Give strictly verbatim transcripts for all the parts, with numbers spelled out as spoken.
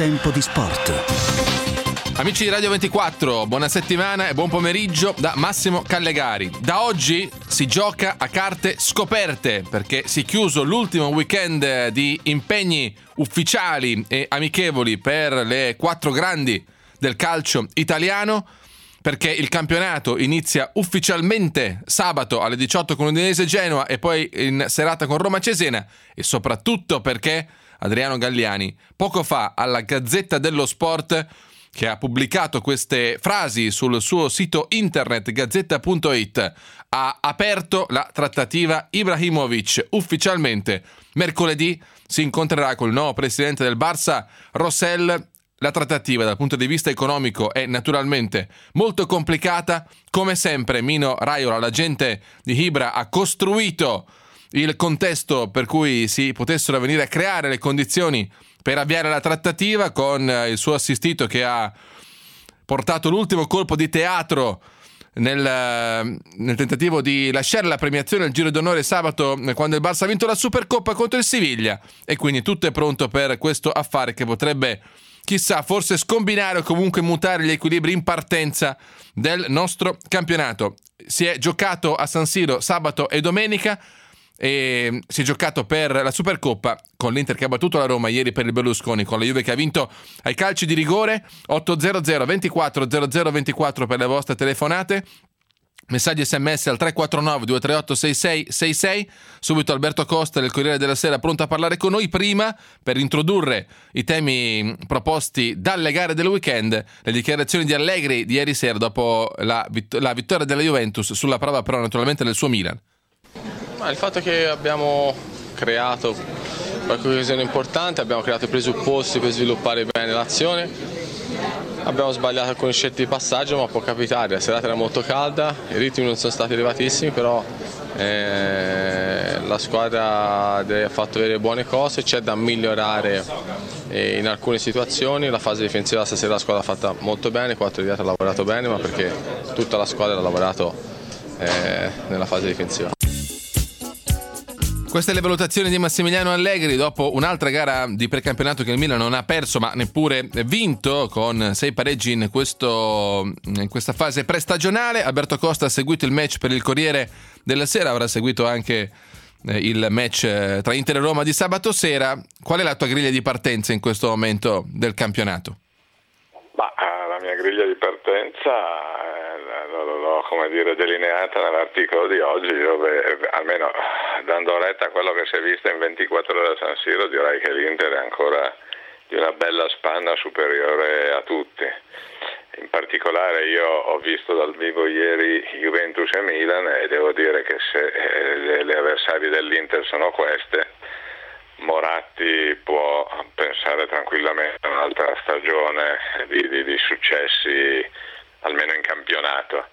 Tempo di sport. Amici di Radio ventiquattro, buona settimana e buon pomeriggio da Massimo Callegari. Da oggi si gioca a carte scoperte perché si è chiuso l'ultimo weekend di impegni ufficiali e amichevoli per le quattro grandi del calcio italiano, perché il campionato inizia ufficialmente sabato alle diciotto con Udinese Genoa e poi in serata con Roma Cesena, e soprattutto perché Adriano Galliani poco fa alla Gazzetta dello Sport, che ha pubblicato queste frasi sul suo sito internet gazzetta punto it, ha aperto la trattativa Ibrahimovic. Ufficialmente mercoledì si incontrerà col nuovo presidente del Barça, Rosell. La trattativa dal punto di vista economico è naturalmente molto complicata. Come sempre Mino Raiola, l'agente di Ibra, ha costruito il contesto per cui si potessero venire a creare le condizioni per avviare la trattativa, con il suo assistito che ha portato l'ultimo colpo di teatro nel, nel tentativo di lasciare la premiazione al Giro d'Onore sabato, quando il Barça ha vinto la Supercoppa contro il Siviglia, e quindi tutto è pronto per questo affare che potrebbe, chissà, forse scombinare o comunque mutare gli equilibri in partenza del nostro campionato. Si è giocato a San Siro sabato e domenica, e si è giocato per la Supercoppa con l'Inter che ha battuto la Roma ieri per il Berlusconi, con la Juve che ha vinto ai calci di rigore. Otto zero zero ventiquattro zero zero ventiquattro per le vostre telefonate, messaggi sms al tre quattro nove due tre otto sei sei sei sei. Subito Alberto Costa del Corriere della Sera pronto a parlare con noi. Prima, per introdurre i temi proposti dalle gare del weekend, le dichiarazioni di Allegri di ieri sera dopo la, vitt- la vittoria della Juventus sulla prova però naturalmente del suo Milan. Ma il fatto che abbiamo creato qualche occasione importante, abbiamo creato i presupposti per sviluppare bene l'azione, abbiamo sbagliato alcune scelte di passaggio, ma può capitare. La serata era molto calda, i ritmi non sono stati elevatissimi, però eh, la squadra ha fatto vedere buone cose, c'è da migliorare eh, in alcune situazioni. La fase difensiva stasera la squadra ha fatta molto bene, quattro di ha lavorato bene, ma perché tutta la squadra ha lavorato eh, nella fase difensiva. Queste le valutazioni di Massimiliano Allegri dopo un'altra gara di precampionato che il Milan non ha perso ma neppure vinto, con sei pareggi in, questo, in questa fase prestagionale. Alberto Costa ha seguito il match per il Corriere della Sera, avrà seguito anche eh, il match eh, tra Inter e Roma di sabato sera. Qual è la tua griglia di partenza in questo momento del campionato? Ma la mia griglia di partenza l'ho, come dire, delineata nell'articolo di oggi, dove almeno dando retta a quello che si è visto in ventiquattro ore a San Siro, direi che l'Inter è ancora di una bella spanna superiore a tutti. In particolare io ho visto dal vivo ieri Juventus e Milan e devo dire che se le, le avversarie dell'Inter sono queste, Moratti può pensare tranquillamente a un'altra stagione di, di, di successi, almeno in campionato.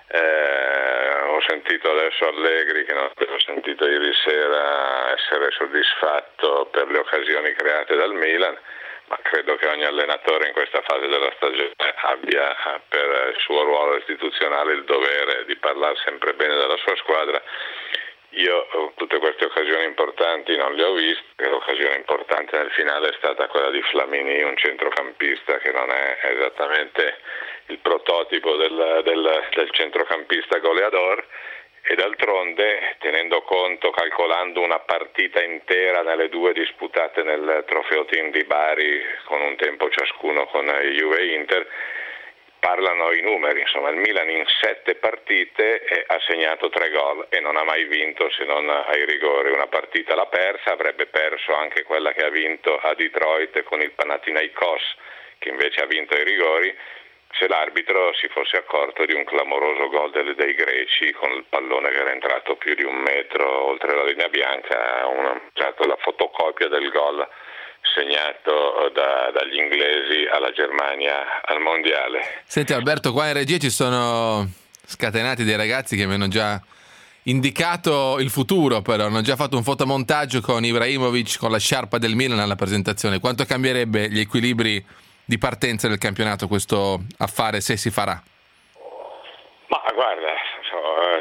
Eh, ho sentito adesso Allegri, che non avevo sentito ieri sera, essere soddisfatto per le occasioni create dal Milan, ma credo che ogni allenatore in questa fase della stagione abbia, per il suo ruolo istituzionale, il dovere di parlare sempre bene della sua squadra. Io tutte queste occasioni importanti non le ho viste. L'occasione importante nel finale è stata quella di Flamini, un centrocampista che non è esattamente il prototipo del, del, del centrocampista goleador, e d'altronde, tenendo conto, calcolando una partita intera nelle due disputate nel Trofeo Team di Bari con un tempo ciascuno con Juve e Inter, parlano i numeri. Insomma, il Milan in sette partite ha segnato tre gol e non ha mai vinto se non ai rigori. Una partita l'ha persa, avrebbe perso anche quella che ha vinto a Detroit con il Panathinaikos, che invece ha vinto ai rigori, se l'arbitro si fosse accorto di un clamoroso gol dei, dei greci, con il pallone che era entrato più di un metro oltre la linea bianca, una, la fotocopia del gol segnato da, dagli inglesi alla Germania al mondiale. Senti Alberto, qua in regia ci sono scatenati dei ragazzi che mi hanno già indicato il futuro, però hanno già fatto un fotomontaggio con Ibrahimovic con la sciarpa del Milan alla presentazione. Quanto cambierebbe gli equilibri di partenza del campionato questo affare, se si farà? Ma guarda,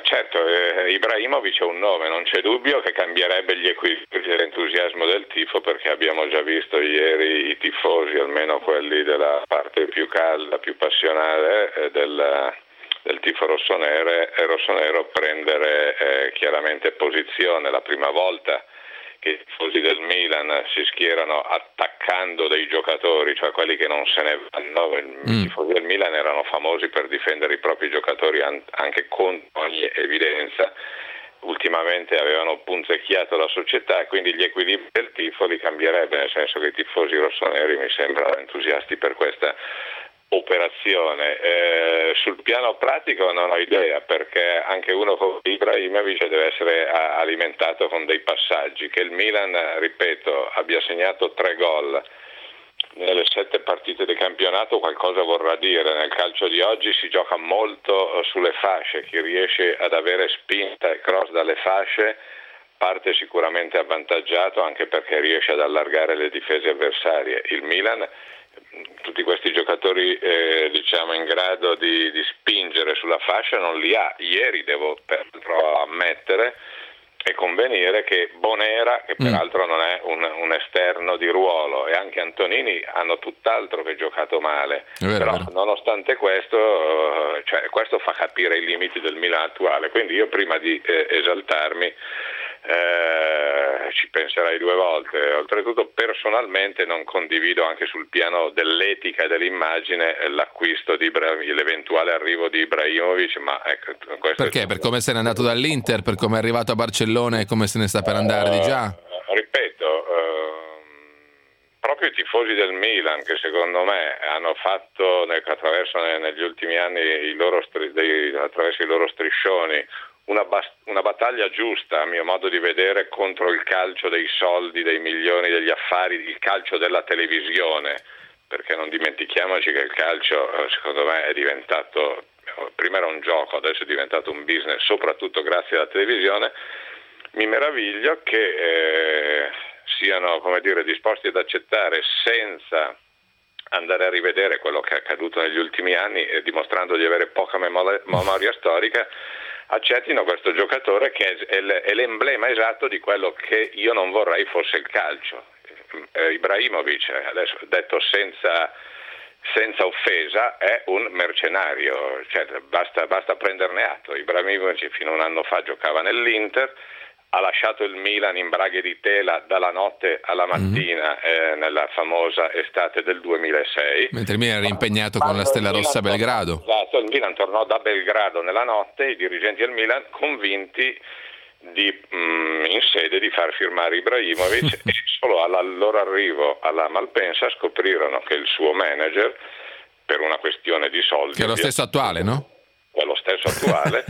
certo, eh, Ibrahimovic è un nome, non c'è dubbio che cambierebbe gli equilibri dell'entusiasmo del tifo, perché abbiamo già visto ieri i tifosi, almeno quelli della parte più calda, più passionale eh, del, del tifo rossonero, e rossonero prendere eh, chiaramente posizione. La prima volta che i tifosi del Milan si schierano attaccando dei giocatori, cioè quelli che non se ne vanno. I mm. tifosi del Milan erano famosi per difendere i propri giocatori anche con ogni evidenza. Ultimamente avevano punzecchiato la società, e quindi gli equilibri del tifo li cambierebbe, nel senso che i tifosi rossoneri mi sembrano entusiasti per questa operazione. Eh, sul piano pratico non ho idea, perché anche uno come Ibrahimovic deve essere alimentato con dei passaggi. Che il Milan, ripeto, abbia segnato tre gol nelle sette partite di campionato qualcosa vorrà dire. Nel calcio di oggi si gioca molto sulle fasce, chi riesce ad avere spinta e cross dalle fasce parte sicuramente avvantaggiato, anche perché riesce ad allargare le difese avversarie. Il Milan, tutti questi giocatori eh, diciamo in grado di, di spingere sulla fascia non li ha. Ieri devo peraltro ammettere e convenire che Bonera, che peraltro non è un, un esterno di ruolo, e anche Antonini hanno tutt'altro che giocato male, vero, però vero. Nonostante questo, cioè, questo fa capire i limiti del Milan attuale. Quindi io, prima di eh, esaltarmi, Eh, ci penserai due volte. Oltretutto, personalmente non condivido, anche sul piano dell'etica e dell'immagine, l'acquisto di Ibra- l'eventuale arrivo di Ibrahimovic, ma ecco, perché? Per come se n'è andato dall'Inter, per come è arrivato a Barcellona e come se ne sta per andare di già? Uh, ripeto, uh, proprio i tifosi del Milan, che secondo me hanno fatto attraverso negli ultimi anni i loro stri- dei, attraverso i loro striscioni Una, bas- una battaglia giusta, a mio modo di vedere, contro il calcio dei soldi, dei milioni, degli affari, il calcio della televisione, perché non dimentichiamoci che il calcio, secondo me, è diventato, prima era un gioco, adesso è diventato un business, soprattutto grazie alla televisione. Mi meraviglio che eh, siano, come dire, disposti ad accettare, senza andare a rivedere quello che è accaduto negli ultimi anni, eh, dimostrando di avere poca memoria, memoria storica, accettino questo giocatore che è, è l'emblema esatto di quello che io non vorrei fosse il calcio. eh, Ibrahimovic, adesso detto senza, senza offesa, è un mercenario, cioè, basta, basta prenderne atto. Ibrahimovic fino a un anno fa giocava nell'Inter, ha lasciato il Milan in braghe di tela dalla notte alla mattina, mm-hmm. eh, nella famosa estate del duemilasei. Mentre il Milan era impegnato con la Stella Rossa a Belgrado. Esatto, il Milan tornò da Belgrado nella notte, i dirigenti del Milan convinti di, mh, in sede di far firmare Ibrahimovic e solo alla loro arrivo alla Malpensa scoprirono che il suo manager, per una questione di soldi... Che è lo stesso attuale, no? Quello stesso attuale,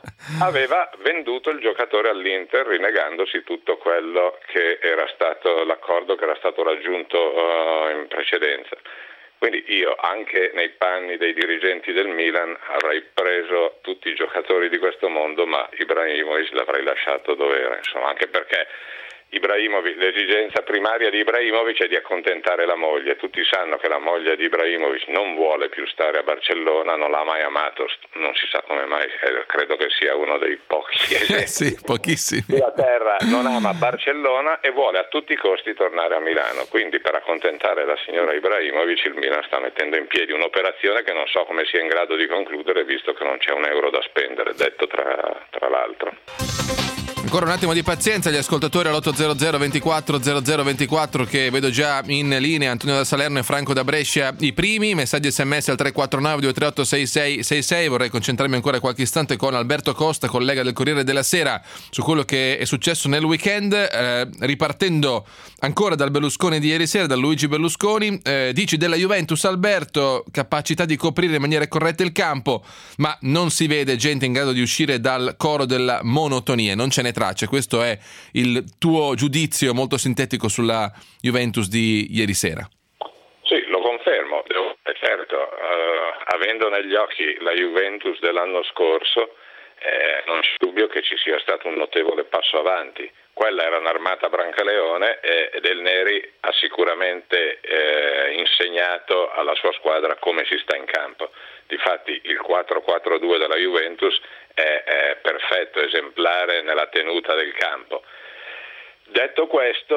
aveva venduto il giocatore all'Inter, rinegandosi tutto quello che era stato l'accordo che era stato raggiunto uh, in precedenza. Quindi io, anche nei panni dei dirigenti del Milan, avrei preso tutti i giocatori di questo mondo, ma Ibrahimovic l'avrei lasciato dove era, insomma, anche perché Ibrahimovic, l'esigenza primaria di Ibrahimovic è di accontentare la moglie. Tutti sanno che la moglie di Ibrahimovic non vuole più stare a Barcellona, non l'ha mai amato, non si sa come mai, eh, credo che sia uno dei pochi esempi. Eh sì, pochissimi. La terra non ama Barcellona e vuole a tutti i costi tornare a Milano. Quindi, per accontentare la signora Ibrahimovic, il Milan sta mettendo in piedi un'operazione che non so come sia in grado di concludere, visto che non c'è un euro da spendere, detto tra, tra l'altro. Ancora un attimo di pazienza, gli ascoltatori all'otto zero zero ventiquattro zero zero ventiquattro, che vedo già in linea, Antonio da Salerno e Franco da Brescia, i primi messaggi sms al tre quattro nove due tre otto sei sei sei sei. Vorrei concentrarmi ancora qualche istante con Alberto Costa, collega del Corriere della Sera, su quello che è successo nel weekend, eh, ripartendo ancora dal Berlusconi di ieri sera, da Luigi Berlusconi. Eh, dici della Juventus, Alberto, capacità di coprire in maniera corretta il campo, ma non si vede gente in grado di uscire dal coro della monotonia, non ce n'è traccia. Questo è il tuo giudizio molto sintetico sulla Juventus di ieri sera? Sì, lo confermo. Devo, certo, uh, avendo negli occhi la Juventus dell'anno scorso, eh, non c'è dubbio che ci sia stato un notevole passo avanti. Quella era un'armata Brancaleone e Del Neri ha sicuramente eh, insegnato alla sua squadra come si sta in campo. Difatti il quattro quattro due della Juventus è, è perfetto, esemplare nella tenuta del campo. Detto questo,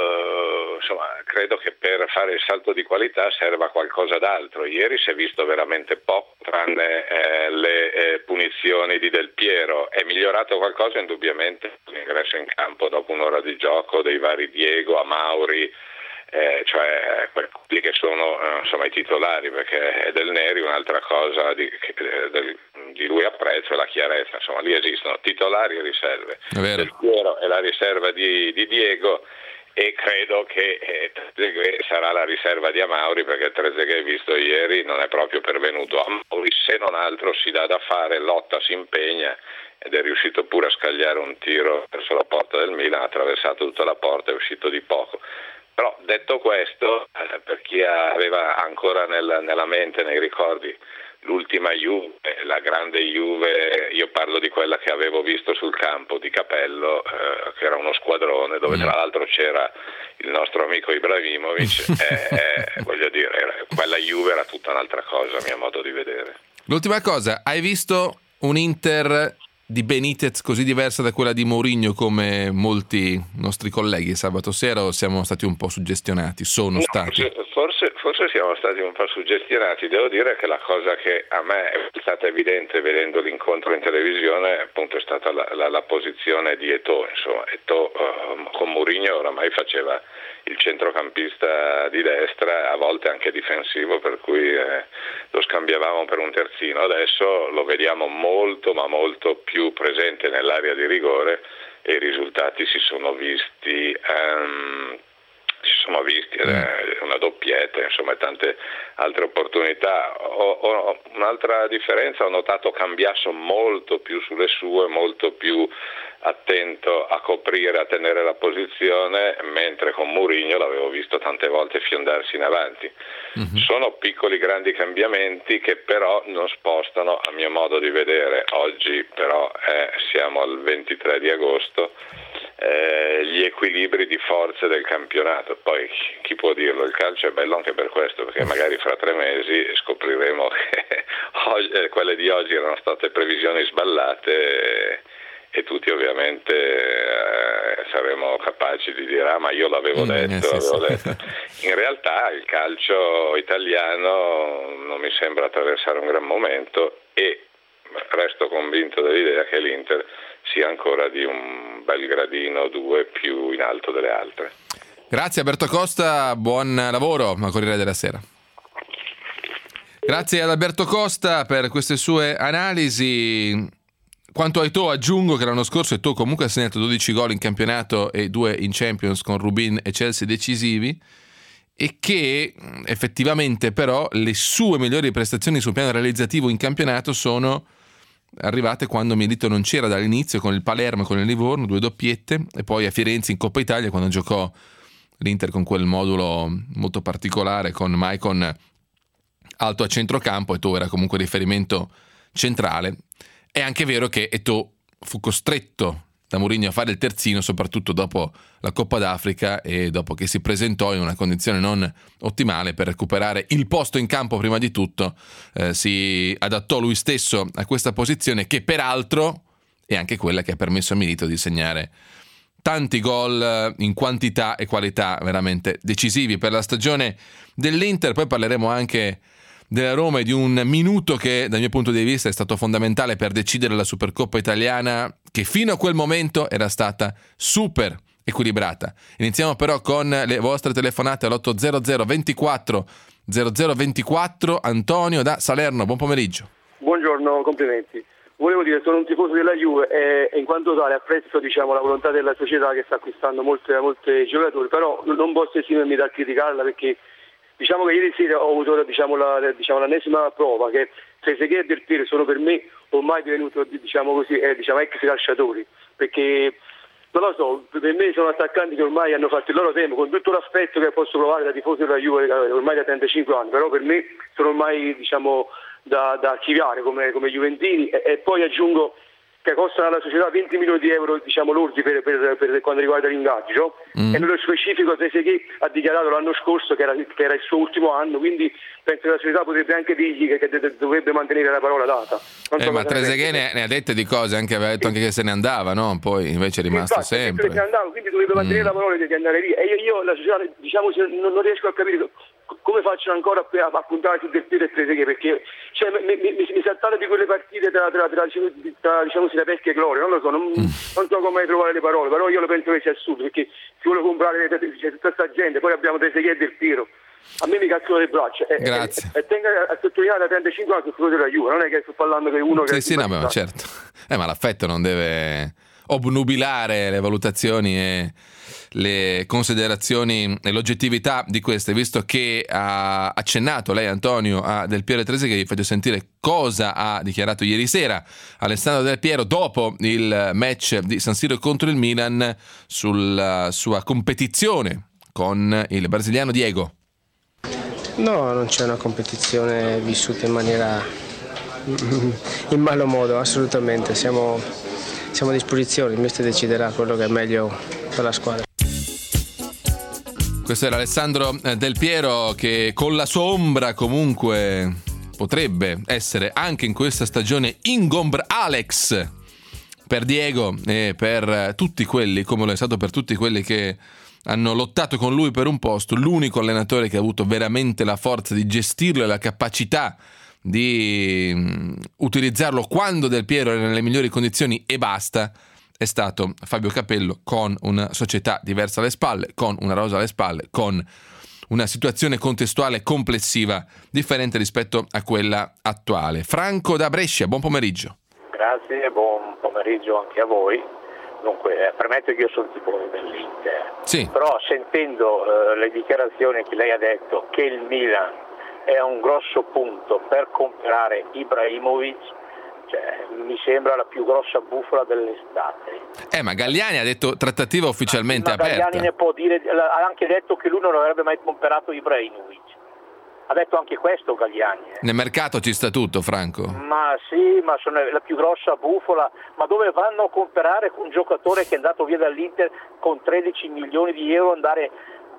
eh, insomma, credo che per fare il salto di qualità serva qualcosa d'altro. Ieri si è visto veramente poco, tranne eh, le eh, punizioni di Del Piero. È migliorato qualcosa indubbiamente l'ingresso in campo dopo un'ora di gioco dei vari Diego, Amauri, eh, cioè quelli che sono eh, insomma i titolari, perché è Del Neri un'altra cosa di, che, del, di lui apprezzo è la chiarezza, insomma lì esistono titolari e riserve. Del Piero è la riserva di, di Diego e credo che eh, Trezeguet sarà la riserva di Amauri, perché Trezeguet visto ieri non è proprio pervenuto. Amauri se non altro si dà da fare, lotta, si impegna ed è riuscito pure a scagliare un tiro verso la porta del Milan, ha attraversato tutta la porta e è uscito di poco. Però detto questo, eh, per chi aveva ancora nel, nella mente, nei ricordi, l'ultima Juve, la grande Juve, io parlo di quella che avevo visto sul campo di Capello, eh, che era uno squadrone dove tra l'altro c'era il nostro amico Ibrahimovic, eh, voglio dire, quella Juve era tutta un'altra cosa a mio modo di vedere. L'ultima cosa, hai visto un Inter di Benitez così diversa da quella di Mourinho come molti nostri colleghi sabato sera, o siamo stati un po' suggestionati? Sono no, stati? Forse, forse siamo stati un po' suggestionati. Devo dire che la cosa che a me è stata evidente vedendo l'incontro in televisione appunto è stata la, la, la posizione di Eto'o. Insomma, Eto'o uh, con Mourinho oramai faceva il centrocampista di destra, a volte anche difensivo, per cui eh, lo scambiavamo per un terzino. Adesso lo vediamo molto ma molto più presente nell'area di rigore e i risultati si sono visti um, si sono visti eh, una doppietta, insomma tante altre opportunità. Ho, ho, un'altra differenza, ho notato Cambiasso molto più sulle sue, molto più attento a coprire, a tenere la posizione, mentre con Mourinho l'avevo visto tante volte fiondarsi in avanti. Mm-hmm. Sono piccoli grandi cambiamenti che però non spostano, a mio modo di vedere, oggi però eh, siamo al ventitré di agosto, eh, gli equilibri di forze del campionato. Poi chi può dirlo, il calcio è bello anche per questo, perché magari fra tre mesi scopriremo che oggi, eh, quelle di oggi erano state previsioni sballate e, e tutti ovviamente eh, saremo capaci di dire ah ma io l'avevo mm, detto, eh, sì, l'avevo sì. detto. In realtà il calcio italiano non mi sembra attraversare un gran momento e resto convinto dell'idea che l'Inter sia ancora di un bel gradino o due più in alto delle altre. Grazie Alberto Costa, buon lavoro a Corriere della Sera. Grazie ad Alberto Costa per queste sue analisi. Quanto a Eto'o aggiungo che l'anno scorso Eto'o comunque ha segnato dodici gol in campionato e due in Champions con Rubin e Chelsea decisivi, e che effettivamente però le sue migliori prestazioni sul piano realizzativo in campionato sono arrivate quando Milito non c'era dall'inizio, con il Palermo e con il Livorno, due doppiette, e poi a Firenze in Coppa Italia quando giocò l'Inter con quel modulo molto particolare con Maicon alto a centrocampo. Eto'o era comunque riferimento centrale. È anche vero che Eto'o fu costretto da Mourinho a fare il terzino, soprattutto dopo la Coppa d'Africa e dopo che si presentò in una condizione non ottimale per recuperare il posto in campo. Prima di tutto eh, si adattò lui stesso a questa posizione, che peraltro è anche quella che ha permesso a Milito di segnare tanti gol in quantità e qualità veramente decisivi per la stagione dell'Inter. Poi parleremo anche della Roma e di un minuto che dal mio punto di vista è stato fondamentale per decidere la Supercoppa italiana, che fino a quel momento era stata super equilibrata. Iniziamo però con le vostre telefonate all'otto zero zero ventiquattro zero zero ventiquattro. Antonio da Salerno, buon pomeriggio. Buongiorno, complimenti. Volevo dire, sono un tifoso della Juve e, e in quanto tale apprezzo, diciamo, la volontà della società che sta acquistando molti giocatori, però non posso esimermi dal criticarla, perché diciamo che ieri sera ho avuto diciamo, la, diciamo, l'ennesima prova che Trezeguet e Del Piero sono per me ormai divenuti diciamo così, eh, diciamo, ex calciatori, perché non lo so, per me sono attaccanti che ormai hanno fatto il loro tempo, con tutto l'affetto che posso provare da tifoso della Juve ormai da trentacinque anni, però per me sono ormai diciamo da, da archiviare come, come juventini. E, e poi aggiungo che costano alla società venti milioni di euro, diciamo, lordi per, per, per quanto riguarda l'ingaggio, mm. e nello specifico Trezeguet ha dichiarato l'anno scorso che era, che era il suo ultimo anno, quindi penso che la società potrebbe anche dirgli che, che dovrebbe mantenere la parola data. Non eh, so ma Trezeguet ne, ne ha dette di cose, anche aveva detto anche che se ne andava, no? Poi invece è rimasto Infatti, sempre. Se ne andava, quindi dovrebbe mantenere mm. la parola di andare lì. E io, io la società, diciamo, non, non riesco a capire come facciano ancora a, a puntare su Del Piero e Trezeguet, perché cioè, mi, mi, mi, mi saltate di quelle partite tra, tra, tra, tra, tra diciamo tra pesca e gloria, non lo so, non, mm. non so come trovare le parole, però io lo penso che sia assurdo, perché si vuole comprare c'è tutta questa gente, poi abbiamo Trezeguet e Del Piero, a me mi cazzo le braccia. E, Grazie. E, e tengo a sottolineare a trentacinque anni sul della Juve, non è che sto parlando che uno che... Sì, sì, no, ma certo. Eh, ma l'affetto non deve obnubilare le valutazioni e le considerazioni e l'oggettività di queste, visto che ha accennato lei, Antonio, a Del Piero e Trezeguet. Vi faccio sentire cosa ha dichiarato ieri sera Alessandro Del Piero dopo il match di San Siro contro il Milan sulla sua competizione con il brasiliano Diego. No, non c'è una competizione vissuta in maniera in malo modo, assolutamente. Siamo, siamo a disposizione, il mister deciderà quello che è meglio per la squadra. Questo era Alessandro Del Piero, che con la sua ombra comunque potrebbe essere anche in questa stagione ingombra Alex per Diego e per tutti quelli, come lo è stato per tutti quelli che hanno lottato con lui per un posto. L'unico allenatore che ha avuto veramente la forza di gestirlo e la capacità di utilizzarlo quando Del Piero era nelle migliori condizioni e basta è stato Fabio Capello, con una società diversa alle spalle, con una rosa alle spalle, con una situazione contestuale complessiva differente rispetto a quella attuale. Franco da Brescia, buon pomeriggio. Grazie, buon pomeriggio anche a voi. Dunque, eh, premetto che io sono tifoso dell'Inter, sì. Però sentendo eh, le dichiarazioni che lei ha detto che il Milan è un grosso punto per comprare Ibrahimovic, cioè, mi sembra la più grossa bufala dell'estate. Eh, ma Galliani ha detto trattativa ufficialmente ma aperta. Galliani ne può dire, ha anche detto che lui non avrebbe mai comprato Ibrahimovic. Ha detto anche questo Galliani. Eh. Nel mercato ci sta tutto, Franco. Ma sì, ma sono la più grossa bufala. Ma dove vanno a comprare un giocatore che è andato via dall'Inter con tredici milioni di euro, andare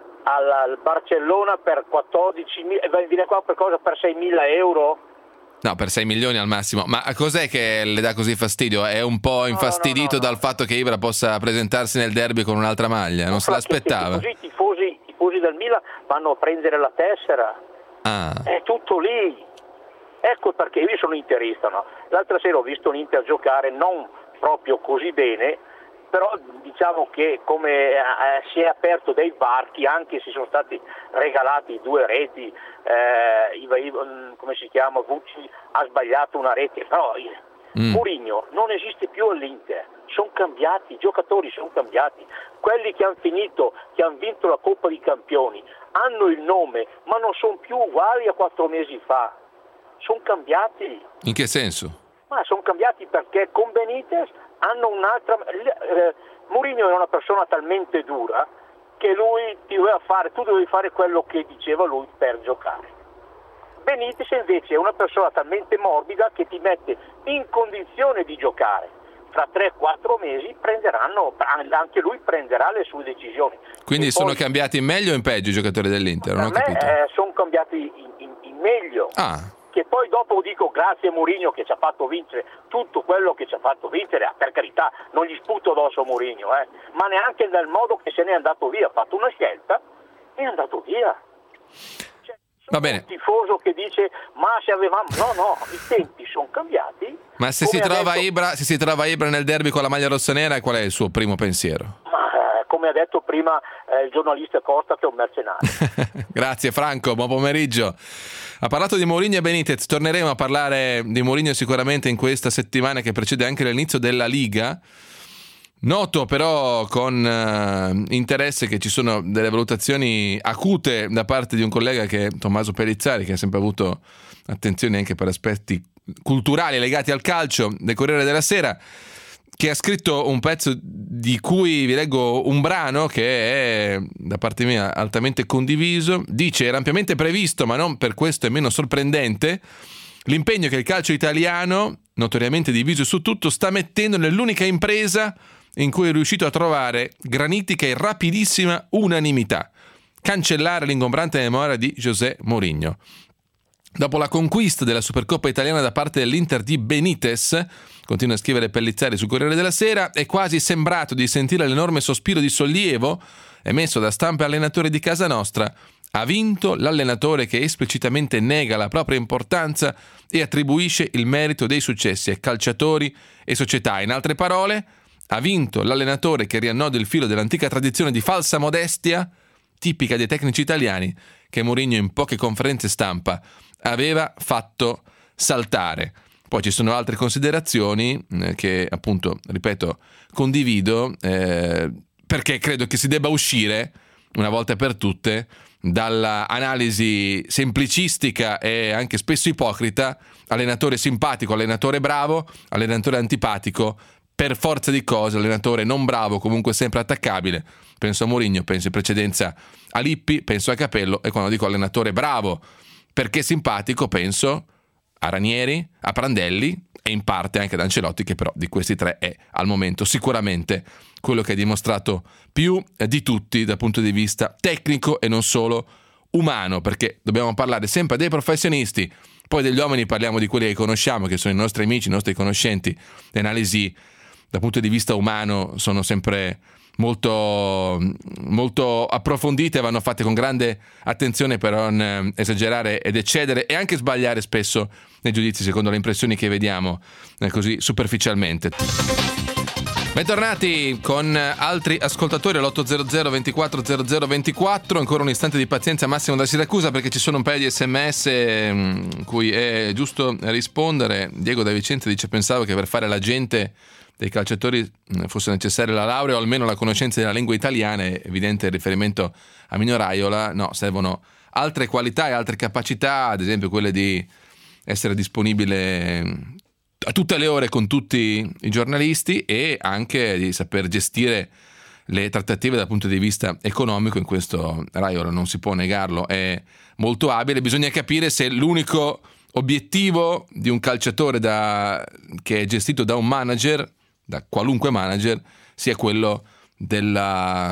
al Barcellona per quattordici mila, e viene qua per cosa? Per seimila euro? No, per sei milioni al massimo. Ma cos'è che le dà così fastidio? È un po' infastidito no, no, no, no. dal fatto che Ibra possa presentarsi nel derby con un'altra maglia? Non se l'aspettava? Così i tifosi, i tifosi del Milan vanno a prendere la tessera. Ah. È tutto lì. Ecco perché io sono interista, no? L'altra sera ho visto l'Inter giocare non proprio così bene, però diciamo che come eh, si è aperto dei varchi, anche se sono stati regalati due reti, eh, Iva, Iva, come si chiama, Vucci ha sbagliato una rete, però mm. Mourinho non esiste più all'Inter, sono cambiati, i giocatori sono cambiati, quelli che hanno finito, che hanno vinto la Coppa dei Campioni, hanno il nome, ma non sono più uguali a quattro mesi fa, sono cambiati. In che senso? Ma sono cambiati perché con Benitez hanno un'altra. Eh, Mourinho è una persona talmente dura che lui ti doveva fare, tu dovevi fare quello che diceva lui per giocare. Benitez invece è una persona talmente morbida che ti mette in condizione di giocare. Tra tre quattro mesi prenderanno, anche lui prenderà le sue decisioni. Quindi e sono poi, cambiati in meglio o in peggio i giocatori dell'Inter? Non ho me, capito. Eh, sono cambiati in, in, in meglio. Ah. Che poi dopo dico grazie a Mourinho che ci ha fatto vincere tutto quello che ci ha fatto vincere, per carità, non gli sputo addosso a Mourinho, eh, ma neanche nel modo che se n'è andato via, ha fatto una scelta e è andato via. Cioè, Va bene. Un tifoso che dice ma se avevamo, no no, i tempi sono cambiati. Ma se si, trova detto... Ibra, se si trova Ibra nel derby con la maglia rossonera, qual è il suo primo pensiero? Ma eh, come ha detto prima eh, il giornalista Costa, che è un mercenario. Grazie Franco, buon pomeriggio. Ha parlato di Mourinho e Benitez, torneremo a parlare di Mourinho sicuramente in questa settimana che precede anche l'inizio della Liga. Noto però con uh, interesse che ci sono delle valutazioni acute da parte di un collega che è Tommaso Pellizzari, che ha sempre avuto attenzione anche per aspetti culturali legati al calcio, del Corriere della Sera, che ha scritto un pezzo di cui vi leggo un brano che è da parte mia altamente condiviso. Dice: era ampiamente previsto, ma non per questo è meno sorprendente, l'impegno che il calcio italiano notoriamente diviso su tutto, sta mettendo nell'unica impresa in cui è riuscito a trovare granitica e rapidissima unanimità: cancellare l'ingombrante memoria di José Mourinho. Dopo la conquista della Supercoppa italiana da parte dell'Inter di Benitez, continua a scrivere Pellizzari sul Corriere della Sera, è quasi sembrato di sentire l'enorme sospiro di sollievo emesso da stampa e allenatori di casa nostra. Ha vinto l'allenatore che esplicitamente nega la propria importanza e attribuisce il merito dei successi a calciatori e società. In altre parole, ha vinto l'allenatore che riannoda il filo dell'antica tradizione di falsa modestia, tipica dei tecnici italiani, che Mourinho in poche conferenze stampa aveva fatto saltare. Poi ci sono altre considerazioni eh, che appunto, ripeto, condivido, eh, perché credo che si debba uscire una volta per tutte dall'analisi semplicistica e anche spesso ipocrita: allenatore simpatico, allenatore bravo, allenatore antipatico, per forza di cose allenatore non bravo, comunque sempre attaccabile. Penso a Mourinho, penso in precedenza a Lippi, penso a Capello, e quando dico allenatore bravo perché simpatico penso a Ranieri, a Prandelli e in parte anche ad Ancelotti, che però di questi tre è al momento sicuramente quello che ha dimostrato più di tutti dal punto di vista tecnico e non solo umano, perché dobbiamo parlare sempre dei professionisti, poi degli uomini parliamo di quelli che conosciamo, che sono i nostri amici, i nostri conoscenti. Le analisi dal punto di vista umano sono sempre molto, molto approfondite, vanno fatte con grande attenzione per non esagerare ed eccedere e anche sbagliare spesso nei giudizi secondo le impressioni che vediamo eh, così superficialmente. Bentornati con altri ascoltatori all'otto zero zero ventiquattro zero zero ventiquattro. Ancora un istante di pazienza, Massimo da Siracusa, perché ci sono un paio di sms in cui è giusto rispondere. Diego da Vicenza dice: pensavo che per fare l'agente dei calciatori fosse necessaria la laurea o almeno la conoscenza della lingua italiana. È evidente il riferimento a Mino Raiola. No, servono altre qualità e altre capacità, ad esempio quelle di essere disponibile a tutte le ore con tutti i giornalisti e anche di saper gestire le trattative dal punto di vista economico. In questo Raiola, non si può negarlo, è molto abile. Bisogna capire se l'unico obiettivo di un calciatore da, che è gestito da un manager, da qualunque manager, sia quello della,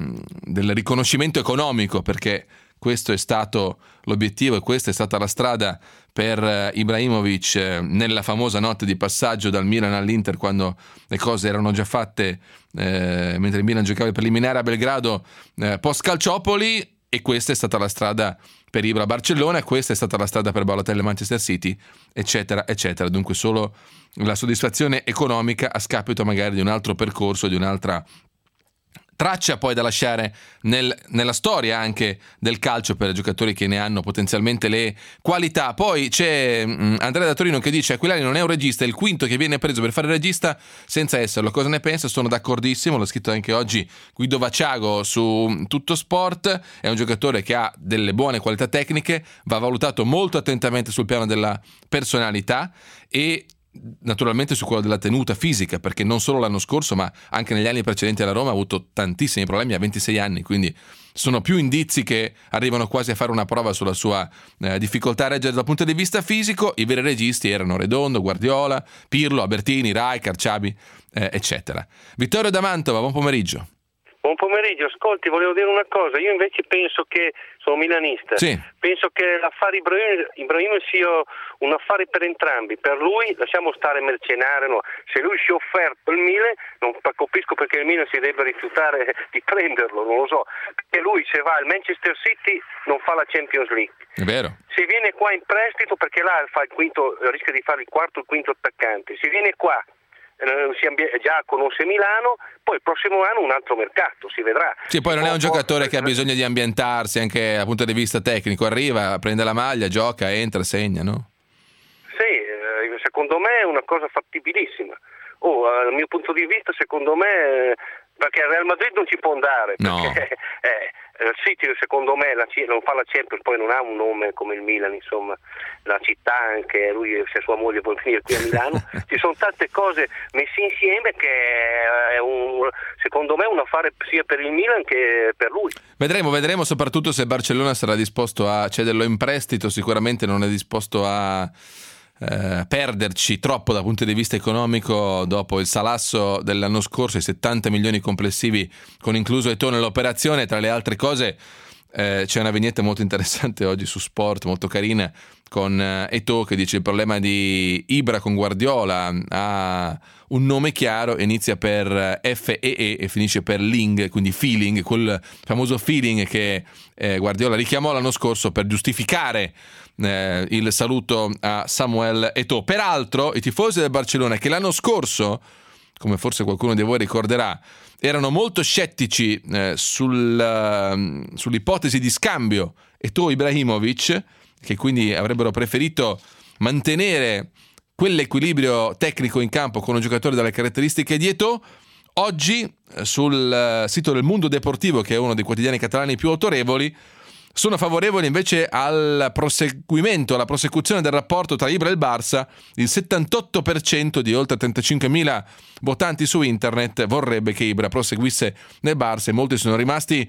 del riconoscimento economico, perché questo è stato l'obiettivo e questa è stata la strada per Ibrahimovic nella famosa notte di passaggio dal Milan all'Inter, quando le cose erano già fatte, eh, mentre il Milan giocava il preliminare a Belgrado eh, post Calciopoli, e questa è stata la strada per Ibra a Barcellona, questa è stata la strada per Balotelli a Manchester City, eccetera eccetera. Dunque solo la soddisfazione economica a scapito magari di un altro percorso, di un'altra traccia poi da lasciare nel, nella storia anche del calcio per giocatori che ne hanno potenzialmente le qualità. Poi c'è um, Andrea da Torino che dice: Aquilani non è un regista, è il quinto che viene preso per fare il regista senza esserlo. Cosa ne pensa? Sono d'accordissimo, l'ho scritto anche oggi Guido Vaciago su Tutto Sport. È un giocatore che ha delle buone qualità tecniche, va valutato molto attentamente sul piano della personalità e naturalmente su quello della tenuta fisica, perché non solo l'anno scorso ma anche negli anni precedenti alla Roma ha avuto tantissimi problemi a ventisei anni, quindi sono più indizi che arrivano quasi a fare una prova sulla sua eh, difficoltà a reggere dal punto di vista fisico. I veri registi erano Redondo, Guardiola, Pirlo, Albertini, Rijkaard, Xabi, eh, eccetera. Vittorio da Mantova, buon pomeriggio. Buon pomeriggio, ascolti, volevo dire una cosa. Io invece penso che, sono milanista, sì. penso che l'affare Ibrahimovic Ibrahim sia un affare per entrambi. Per lui, lasciamo stare mercenario, no. Se lui si è offerto il Milan, non capisco perché il Milan si debba rifiutare di prenderlo, non lo so. Perché lui, se va al Manchester City, non fa la Champions League. È vero. Se viene qua in prestito, perché là fa il quinto, rischia di fare il quarto o il quinto attaccante. Se viene qua, si già conosce Milano, poi il prossimo anno un altro mercato, si vedrà. Sì, poi non è un giocatore che ha bisogno di ambientarsi anche dal punto di vista tecnico, arriva, prende la maglia, gioca, entra, segna, no? Sì, secondo me è una cosa fattibilissima. Oh, dal mio punto di vista, secondo me, perché il Real Madrid non ci può andare, no. Perché eh, il City secondo me la, non fa la Champions, poi non ha un nome come il Milan, insomma, la città, anche lui se sua moglie vuole venire qui a Milano. Ci sono tante cose messe insieme che è un, secondo me un affare sia per il Milan che per lui. Vedremo, vedremo soprattutto se Barcellona sarà disposto a cederlo in prestito. Sicuramente non è disposto a eh, perderci troppo dal punto di vista economico dopo il salasso dell'anno scorso, i settanta milioni complessivi con incluso Eto'o nell'operazione. Tra le altre cose eh, c'è una vignetta molto interessante oggi su Sport, molto carina, con eh, Eto'o che dice: il problema di Ibra con Guardiola ha un nome chiaro, inizia per F E E e finisce per Ling, quindi feeling, quel famoso feeling che eh, Guardiola richiamò l'anno scorso per giustificare eh, il saluto a Samuel Eto'o. Peraltro i tifosi del Barcellona, che l'anno scorso, come forse qualcuno di voi ricorderà, erano molto scettici eh, sul, uh, sull'ipotesi di scambio Eto'o-Ibrahimovic, che quindi avrebbero preferito mantenere quell'equilibrio tecnico in campo con un giocatore dalle caratteristiche di Eto'o. Oggi sul sito del Mundo Deportivo, che è uno dei quotidiani catalani più autorevoli, sono favorevoli invece al proseguimento, alla prosecuzione del rapporto tra Ibra e il Barça. Il settantotto per cento di oltre trentacinquemila votanti su internet vorrebbe che Ibra proseguisse nel Barça, e molti sono rimasti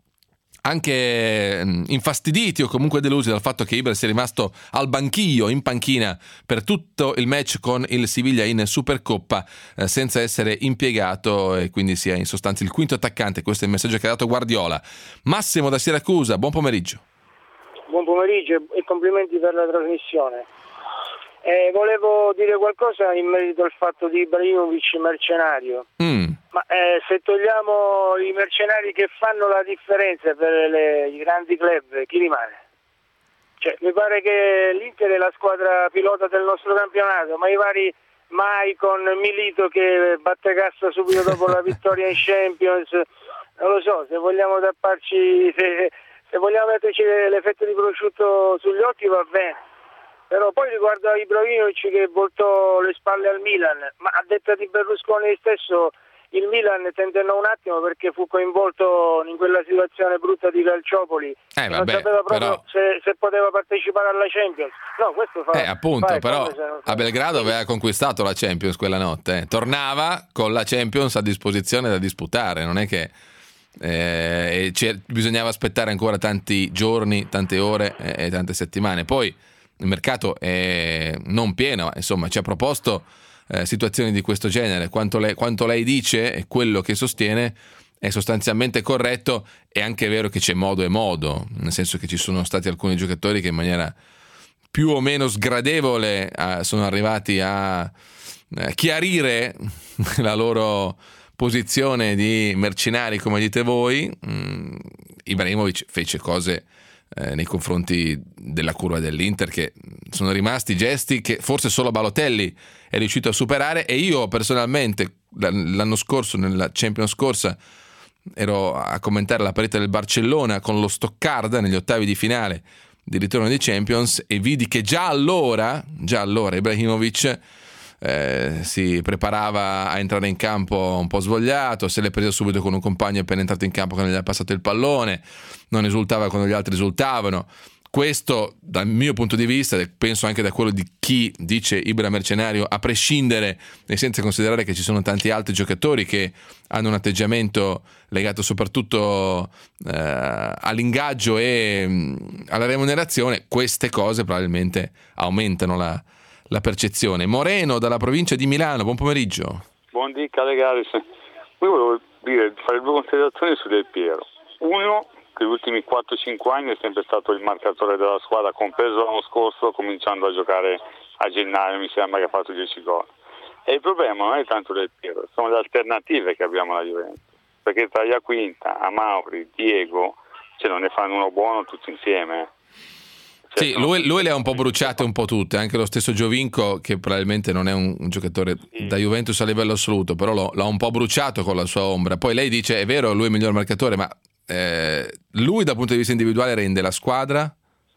anche infastiditi o comunque delusi dal fatto che Ibra sia rimasto al banchillo, in panchina, per tutto il match con il Siviglia in Supercoppa eh, senza essere impiegato, e quindi sia in sostanza il quinto attaccante. Questo è il messaggio che ha dato Guardiola. Massimo da Siracusa, buon pomeriggio. Buon pomeriggio e complimenti per la trasmissione. Eh, volevo dire qualcosa in merito al fatto di Ibrahimovic mercenario. Mm. Ma eh, se togliamo i mercenari che fanno la differenza per le, i grandi club, chi rimane? Cioè, mi pare che l'Inter è la squadra pilota del nostro campionato, ma i vari Maicon, Milito che batte cassa subito dopo la vittoria in Champions, non lo so, se vogliamo tapparci, se, se vogliamo metterci l'effetto di prosciutto sugli occhi va bene. Però poi riguardo a Ibrahimovic che voltò le spalle al Milan, ma a detta di Berlusconi stesso il Milan tentennò un attimo perché fu coinvolto in quella situazione brutta di Calciopoli, eh, vabbè, non sapeva proprio però... se, se poteva partecipare alla Champions. No, questo fa, eh, appunto, fa però fa... a Belgrado aveva conquistato la Champions quella notte, eh. Tornava con la Champions a disposizione da disputare, non è che eh, bisognava aspettare ancora tanti giorni, tante ore e, e tante settimane. Poi il mercato è non pieno, insomma, ci ha proposto eh, situazioni di questo genere. Quanto lei, quanto lei dice e quello che sostiene è sostanzialmente corretto. È anche vero che c'è modo e modo, nel senso che ci sono stati alcuni giocatori che in maniera più o meno sgradevole eh, sono arrivati a eh, chiarire la loro posizione di mercenari, come dite voi. mm, Ibrahimovic fece cose Eh, nei confronti della curva dell'Inter che sono rimasti gesti che forse solo Balotelli è riuscito a superare. E io personalmente l'anno scorso, nella Champions scorsa, ero a commentare la partita del Barcellona con lo Stoccarda negli ottavi di finale di ritorno di Champions, e vidi che già allora già allora Ibrahimovic Eh, si preparava a entrare in campo un po' svogliato, se l'è presa subito con un compagno appena entrato in campo quando gli ha passato il pallone, non esultava quando gli altri esultavano. Questo dal mio punto di vista, e penso anche da quello di chi dice Ibra mercenario, a prescindere e senza considerare che ci sono tanti altri giocatori che hanno un atteggiamento legato soprattutto eh, all'ingaggio e mh, alla remunerazione. Queste cose probabilmente aumentano la la percezione. Moreno dalla provincia di Milano, buon pomeriggio. Buondì Calegari. Io volevo dire, fare due considerazioni su Del Piero. Uno, che negli ultimi quattro cinque anni è sempre stato il marcatore della squadra, compreso l'anno scorso, cominciando a giocare a gennaio, mi sembra che ha fatto dieci gol. E il problema non è tanto Del Piero, sono le alternative che abbiamo alla Juventus, perché tra Iaquinta, Amauri, Diego, cioè non ne fanno uno buono tutti insieme. Sì, lui, lui le ha un po' bruciate un po' tutte, anche lo stesso Giovinco, che probabilmente non è un, un giocatore da Juventus a livello assoluto, però lo, l'ha un po' bruciato con la sua ombra. Poi lei dice, è vero, lui è il miglior marcatore, ma eh, lui dal punto di vista individuale rende la squadra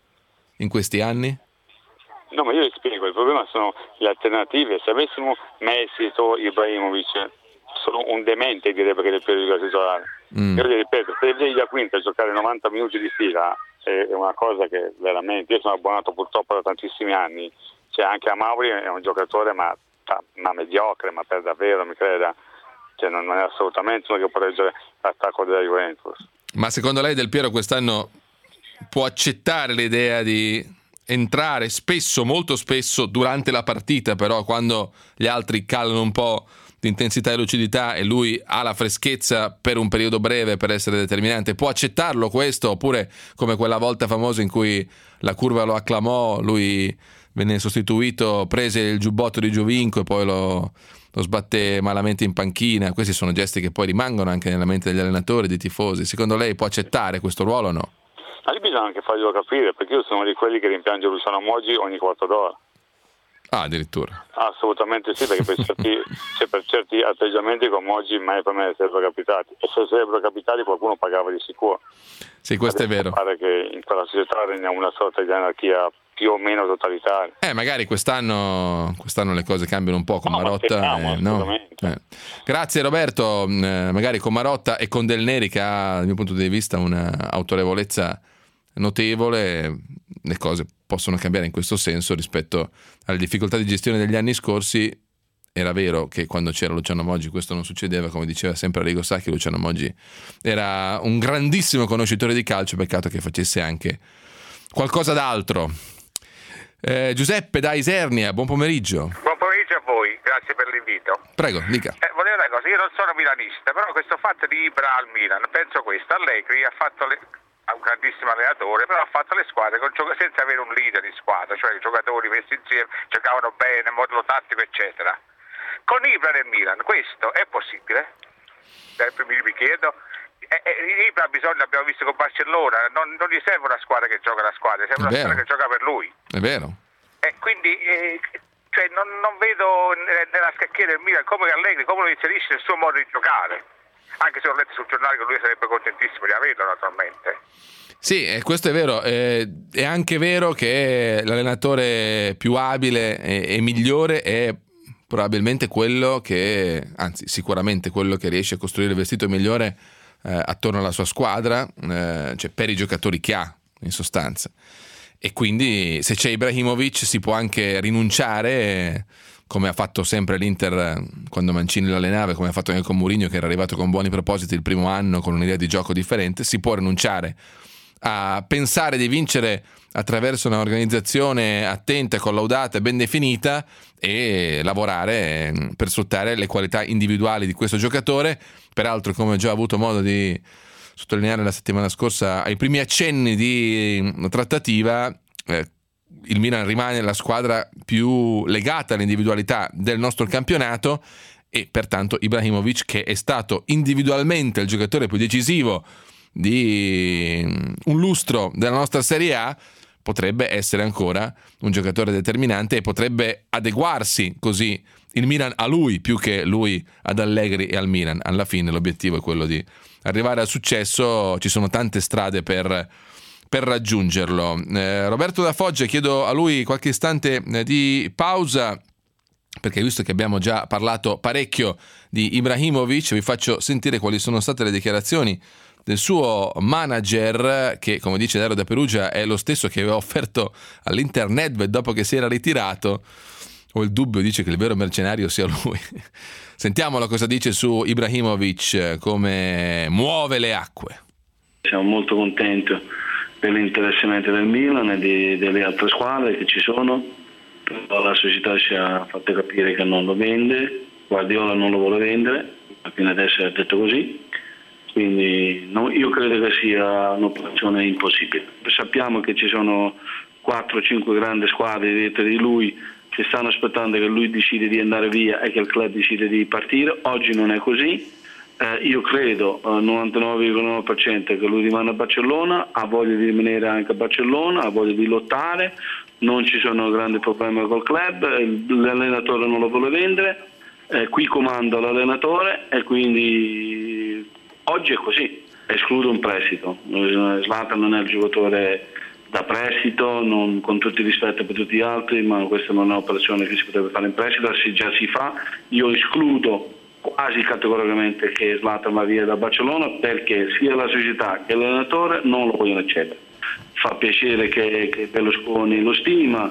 in questi anni? No, ma io le spiego, il problema sono le alternative. Se avessimo Messi o Ibrahimovic, sono un demente direbbe che Del Piero gioca titolare. Mm. Io le ripeto, se vedi la quinta giocare novanta minuti di fila è una cosa che veramente, io sono abbonato purtroppo da tantissimi anni, c'è anche Amauri, è un giocatore ma, ma mediocre, ma per davvero mi creda, cioè non, non è assolutamente uno che può reggere l'attacco della Juventus. Ma secondo lei Del Piero quest'anno può accettare l'idea di entrare spesso, molto spesso durante la partita, però quando gli altri calano un po' di intensità e lucidità e lui ha la freschezza per un periodo breve per essere determinante, può accettarlo questo? Oppure come quella volta famosa in cui la curva lo acclamò, lui venne sostituito, prese il giubbotto di Giovinco e poi lo, lo sbatté malamente in panchina? Questi sono gesti che poi rimangono anche nella mente degli allenatori, dei tifosi. Secondo lei può accettare questo ruolo o no? Ma lì bisogna anche farglielo capire, perché io sono di quelli che rimpiange Luciano Moggi ogni quarto d'ora. Ah, addirittura. Assolutamente sì, perché per certi, cioè per certi atteggiamenti come oggi mai per me sarebbero capitati, e se sarebbero capitati qualcuno pagava di sicuro. Sì, questo Adesso è vero. Pare che in quella società regna una sorta di anarchia più o meno totalitaria. Eh, magari quest'anno, quest'anno le cose cambiano un po' con No, Marotta. Eh, no? eh. Grazie Roberto, eh, magari con Marotta e con Del Neri, che ha dal mio punto di vista un'autorevolezza notevole, le cose possono cambiare in questo senso rispetto alle difficoltà di gestione degli anni scorsi. Era vero che quando c'era Luciano Moggi questo non succedeva, come diceva sempre Arrigo Sacchi, Luciano Moggi era un grandissimo conoscitore di calcio, peccato che facesse anche qualcosa d'altro. eh, Giuseppe da Isernia, buon pomeriggio. Buon pomeriggio a voi, grazie per l'invito. Prego, dica. Eh, volevo dire una cosa, io non sono milanista, però questo fatto di Ibra al Milan, penso questo: Allegri ha fatto le... un grandissimo allenatore, però ha fatto le squadre con gioc- senza avere un leader di squadra, cioè i giocatori messi insieme, giocavano bene, modulo tattico eccetera. Con Ibra nel Milan questo è possibile? Eh, mi, mi chiedo. Eh, eh, Ibra ha bisogno, l'abbiamo visto con Barcellona, non, non gli serve una squadra che gioca la squadra, serve una squadra che gioca per lui. È vero. E eh, quindi eh, cioè non, non vedo nella scacchiera del Milan come Allegri, come lo inserisce nel suo modo di giocare. Anche se ho letto sul giornale che lui sarebbe contentissimo di averlo, naturalmente. Sì, questo è vero. Eh, è anche vero che l'allenatore più abile e, e migliore è probabilmente quello che, anzi sicuramente quello che riesce a costruire il vestito migliore eh, attorno alla sua squadra, eh, cioè per i giocatori che ha, in sostanza. E quindi se c'è Ibrahimovic si può anche rinunciare, eh, come ha fatto sempre l'Inter quando Mancini l'allenava, come ha fatto anche con Mourinho, che era arrivato con buoni propositi il primo anno, con un'idea di gioco differente. Si può rinunciare a pensare di vincere attraverso un'organizzazione attenta, collaudata e ben definita, e lavorare per sfruttare le qualità individuali di questo giocatore. Peraltro, come ho già avuto modo di sottolineare la settimana scorsa ai primi accenni di trattativa, eh, il Milan rimane la squadra più legata all'individualità del nostro campionato, e pertanto Ibrahimovic, che è stato individualmente il giocatore più decisivo di un lustro della nostra Serie A, potrebbe essere ancora un giocatore determinante e potrebbe adeguarsi così il Milan a lui più che lui ad Allegri e al Milan. Alla fine l'obiettivo è quello di arrivare al successo, ci sono tante strade per per raggiungerlo. eh, Roberto da Foggia, chiedo a lui qualche istante di pausa, perché visto che abbiamo già parlato parecchio di Ibrahimovic, vi faccio sentire quali sono state le dichiarazioni del suo manager, che, come dice Dario da Perugia, è lo stesso che aveva offerto all'Inter Nedved dopo che si era ritirato. Ho il dubbio, dice, che il vero mercenario sia lui. Sentiamolo cosa dice su Ibrahimovic, come muove le acque. Siamo molto contenti dell'interessamento del Milan e di, delle altre squadre che ci sono, però la società ci ha fatto capire che non lo vende, Guardiola non lo vuole vendere, fino adesso è detto così, quindi no, io credo che sia un'operazione impossibile. Sappiamo che ci sono quattro cinque grandi squadre dietro di lui che stanno aspettando che lui decide di andare via e che il club decide di partire. Oggi non è così. Eh, io credo al novantanove virgola nove per cento che lui rimane a Barcellona, ha voglia di rimanere anche a Barcellona, ha voglia di lottare, non ci sono grandi problemi col club, l'allenatore non lo vuole vendere, eh, qui comanda l'allenatore e quindi oggi è così, escludo un prestito. Zlatan non è il giocatore da prestito, non, con tutto il rispetto per tutti gli altri, ma questa non è un'operazione che si potrebbe fare in prestito, se già si fa. Io escludo quasi categoricamente che Zlatan va via da Barcellona, perché sia la società che l'allenatore non lo vogliono accedere. Fa piacere che, che Berlusconi lo stima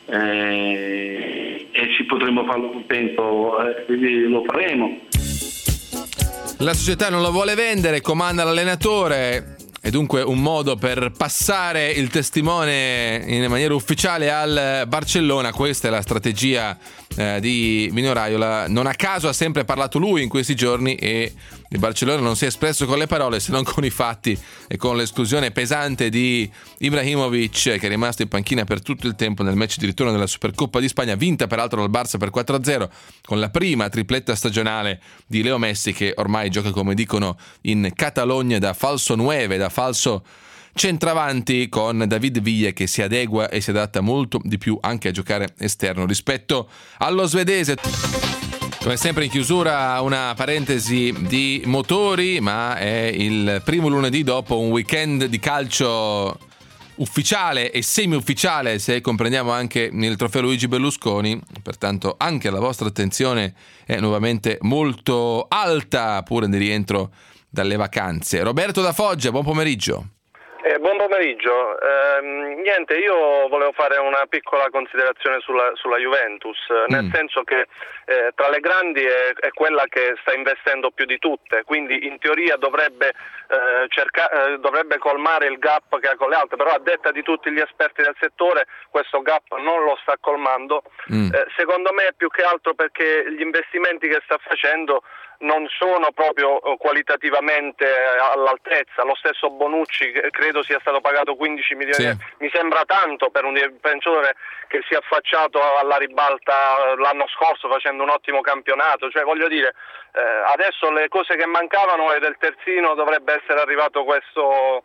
eh, e ci potremmo farlo contento, eh, quindi lo faremo. La società non lo vuole vendere, comanda l'allenatore. è dunque un modo per passare il testimone in maniera ufficiale al Barcellona. Questa è la strategia eh, di Mino Raiola. Non a caso ha sempre parlato lui in questi giorni e il Barcellona non si è espresso con le parole se non con i fatti e con l'esclusione pesante di Ibrahimovic, che è rimasto in panchina per tutto il tempo nel match di ritorno della Supercoppa di Spagna, vinta peraltro dal Barça per quattro a zero, con la prima tripletta stagionale di Leo Messi, che ormai gioca, come dicono in Catalogna, da falso nueve, da falso centravanti, con David Villa che si adegua e si adatta molto di più anche a giocare esterno rispetto allo svedese. Come sempre in chiusura una parentesi di motori, ma è il primo lunedì dopo un weekend di calcio ufficiale e semi-ufficiale, se comprendiamo anche il trofeo Luigi Berlusconi, pertanto anche la vostra attenzione è nuovamente molto alta pure di rientro dalle vacanze. Roberto da Foggia, buon pomeriggio. Eh, buon pomeriggio, eh, niente, io volevo fare una piccola considerazione sulla, sulla Juventus, nel mm. senso che eh, tra le grandi è, è quella che sta investendo più di tutte, quindi in teoria dovrebbe, eh, cerca, eh, dovrebbe colmare il gap che ha con le altre, però a detta di tutti gli esperti del settore questo gap non lo sta colmando, mm. eh, secondo me più che altro perché gli investimenti che sta facendo non sono proprio qualitativamente all'altezza. Lo stesso Bonucci credo sia stato pagato quindici milioni, sì. Mi sembra tanto per un difensore che si è affacciato alla ribalta l'anno scorso facendo un ottimo campionato, cioè voglio dire eh, adesso le cose che mancavano e del terzino dovrebbe essere arrivato questo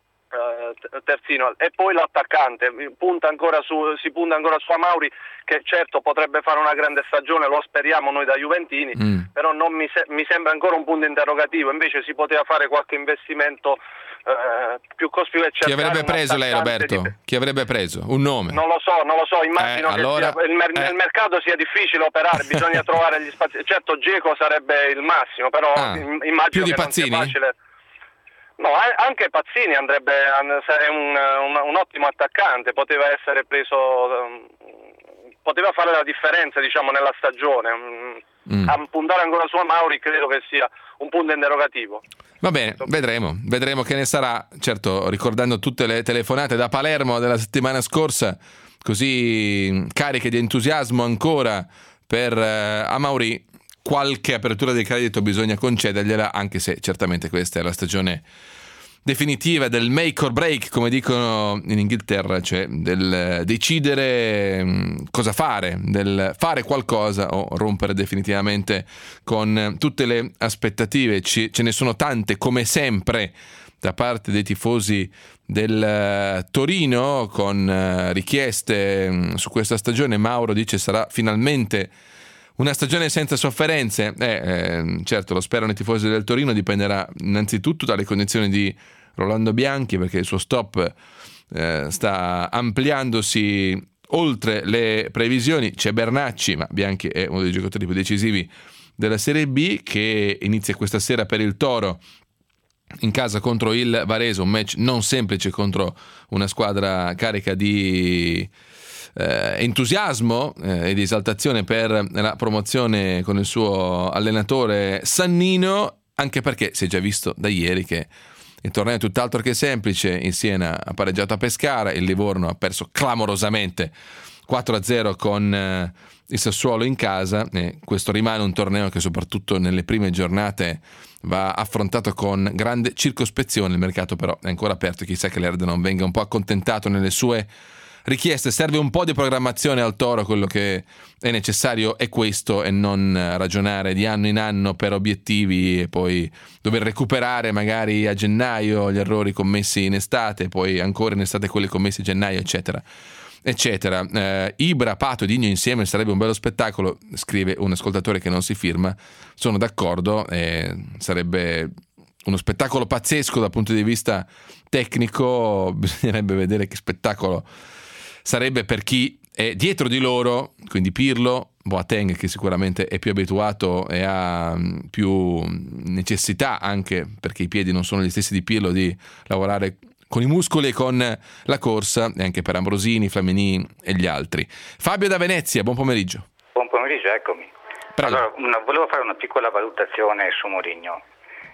Uh, terzino, e poi l'attaccante punta ancora su, si punta ancora su Amauri, che certo potrebbe fare una grande stagione, lo speriamo noi da Juventini, mm. però non mi, se- mi sembra ancora un punto interrogativo. Invece si poteva fare qualche investimento uh, più cospicuo e cercare. Chi avrebbe preso lei, Roberto? Di... Chi avrebbe preso? Un nome? Non lo so, non lo so, immagino eh, allora, che sia, il mer- eh. nel mercato sia difficile operare, bisogna trovare gli spazi. Certo Dzeko sarebbe il massimo, però ah, immagino più di che Pazzini? non sia facile. No, anche Pazzini andrebbe, è un, un, un ottimo attaccante, poteva essere preso, poteva fare la differenza, diciamo, nella stagione. Mm. A puntare ancora su Amauri credo che sia un punto interrogativo. Va bene, vedremo, vedremo che ne sarà, certo ricordando tutte le telefonate da Palermo della settimana scorsa, così cariche di entusiasmo ancora per eh, Amauri. Qualche apertura di credito bisogna concedergliela, anche se certamente questa è la stagione definitiva del make or break, come dicono in Inghilterra, cioè del decidere cosa fare, del fare qualcosa o rompere definitivamente con tutte le aspettative. Ci, ce ne sono tante, come sempre, da parte dei tifosi del Torino, con richieste su questa stagione. Mauro dice sarà finalmente una stagione senza sofferenze. Eh, eh, certo, lo sperano i tifosi del Torino, dipenderà innanzitutto dalle condizioni di Rolando Bianchi, perché il suo stop eh, sta ampliandosi oltre le previsioni. C'è Bernacci, ma Bianchi è uno dei giocatori più decisivi della Serie B, che inizia questa sera per il Toro in casa contro il Varese, un match non semplice contro una squadra carica di Eh, entusiasmo eh, e di esaltazione per la promozione con il suo allenatore Sannino, anche perché si è già visto da ieri che il torneo è tutt'altro che semplice. Il Siena ha pareggiato a Pescara, il Livorno ha perso clamorosamente quattro a zero con eh, il Sassuolo in casa, e questo rimane un torneo che soprattutto nelle prime giornate va affrontato con grande circospezione. Il mercato però è ancora aperto, chissà che l'Erde non venga un po' accontentato nelle sue richieste. Serve un po' di programmazione al Toro, quello che è necessario è questo, e non ragionare di anno in anno per obiettivi e poi dover recuperare magari a gennaio gli errori commessi in estate, poi ancora in estate quelli commessi a gennaio, eccetera eccetera. eh, Ibra, Pato e Digno insieme sarebbe un bello spettacolo, scrive un ascoltatore che non si firma. Sono d'accordo, eh, sarebbe uno spettacolo pazzesco dal punto di vista tecnico. Bisognerebbe vedere che spettacolo sarebbe per chi è dietro di loro, quindi Pirlo, Boateng, che sicuramente è più abituato e ha più necessità, anche perché i piedi non sono gli stessi di Pirlo, di lavorare con i muscoli e con la corsa, e anche per Ambrosini, Flamini e gli altri. Fabio da Venezia, buon pomeriggio. Buon pomeriggio, eccomi. Prego. Allora, una, volevo fare una piccola valutazione su Mourinho.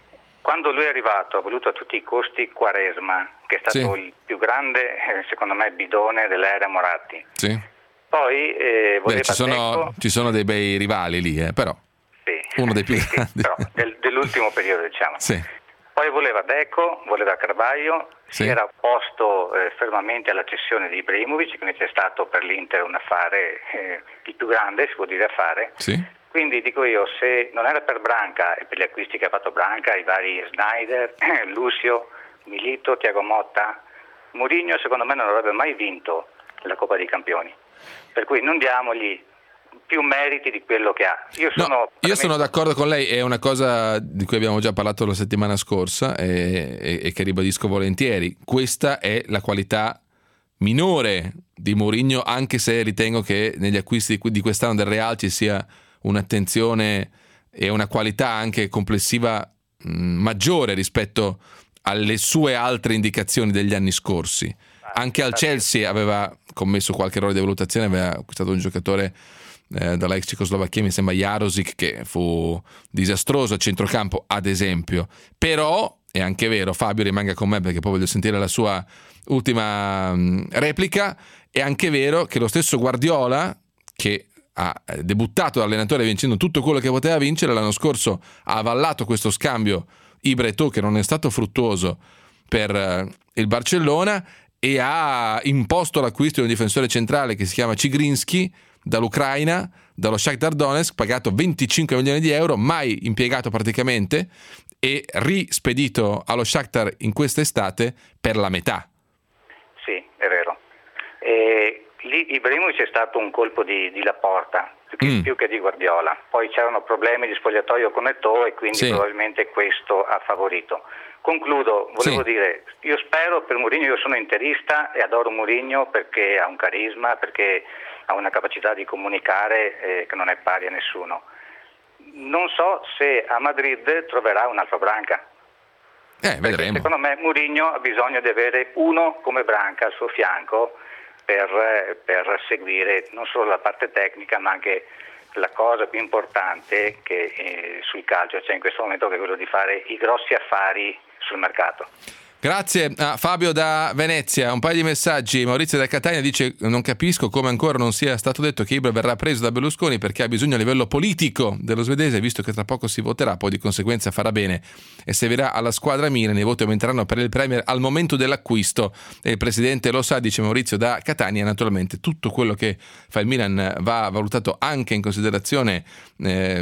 quando lui è arrivato ha voluto a tutti i costi Quaresma, che è stato sì. il più grande, secondo me, bidone dell'era Moratti. Sì. Poi eh, voleva Beh, ci, sono, Deco, ci sono dei bei rivali lì, eh, però sì, uno dei più sì, grandi. Sì, però del, dell'ultimo periodo, diciamo. Sì. Poi voleva Deco, voleva Carvalho, sì. si era opposto eh, fermamente alla cessione di Ibrahimovic, che invece è stato per l'Inter un affare, eh, il più grande, si può dire affare. Sì. Quindi dico io, se non era per Branca e per gli acquisti che ha fatto Branca, i vari Snyder, Lucio, Milito, Thiago Motta, Mourinho secondo me non avrebbe mai vinto la Coppa dei Campioni. Per cui non diamogli più meriti di quello che ha. Io sono, no, io sono d'accordo con lei, è una cosa di cui abbiamo già parlato la settimana scorsa e, e, e che ribadisco volentieri. Questa è la qualità minore di Mourinho, anche se ritengo che negli acquisti di quest'anno del Real ci sia un'attenzione e una qualità anche complessiva mh, maggiore rispetto alle sue altre indicazioni degli anni scorsi. Anche al Chelsea aveva commesso qualche errore di valutazione, aveva acquistato un giocatore eh, dalla ex Cecoslovacchia, mi sembra Jarosic, che fu disastroso a centrocampo, ad esempio. Però è anche vero, Fabio rimanga con me perché poi voglio sentire la sua ultima mh, replica, è anche vero che lo stesso Guardiola, che ha debuttato da allenatore vincendo tutto quello che poteva vincere, l'anno scorso ha avallato questo scambio Ibra-Eto'o che non è stato fruttuoso per eh, il Barcellona, e ha imposto l'acquisto di un difensore centrale che si chiama Cigrinski dall'Ucraina, dallo Shakhtar Donetsk, pagato venticinque milioni di euro, mai impiegato praticamente, e rispedito allo Shakhtar in quest'estate per la metà. Sì, è vero. E lì Ibrahimovic è stato un colpo di, di Laporta, più, mm. più che di Guardiola. Poi c'erano problemi di spogliatoio con Eto'o e quindi sì. probabilmente questo ha favorito. Concludo, volevo sì. dire, io spero per Mourinho, io sono interista e adoro Mourinho perché ha un carisma, perché ha una capacità di comunicare eh, che non è pari a nessuno. Non so se a Madrid troverà un'altra Branca. Eh, vedremo. Secondo me Mourinho ha bisogno di avere uno come Branca al suo fianco per, per seguire non solo la parte tecnica ma anche la cosa più importante che eh, sul calcio c'è in questo momento, che è quello di fare i grossi affari sul mercato. Grazie a Fabio da Venezia. Un paio di messaggi. Maurizio da Catania dice: non capisco come ancora non sia stato detto che Ibra verrà preso da Berlusconi perché ha bisogno a livello politico dello svedese, visto che tra poco si voterà, poi di conseguenza farà bene e servirà alla squadra Milan. I voti aumenteranno per il Premier al momento dell'acquisto e il presidente lo sa, dice Maurizio da Catania. Naturalmente tutto quello che fa il Milan va valutato anche in considerazione eh,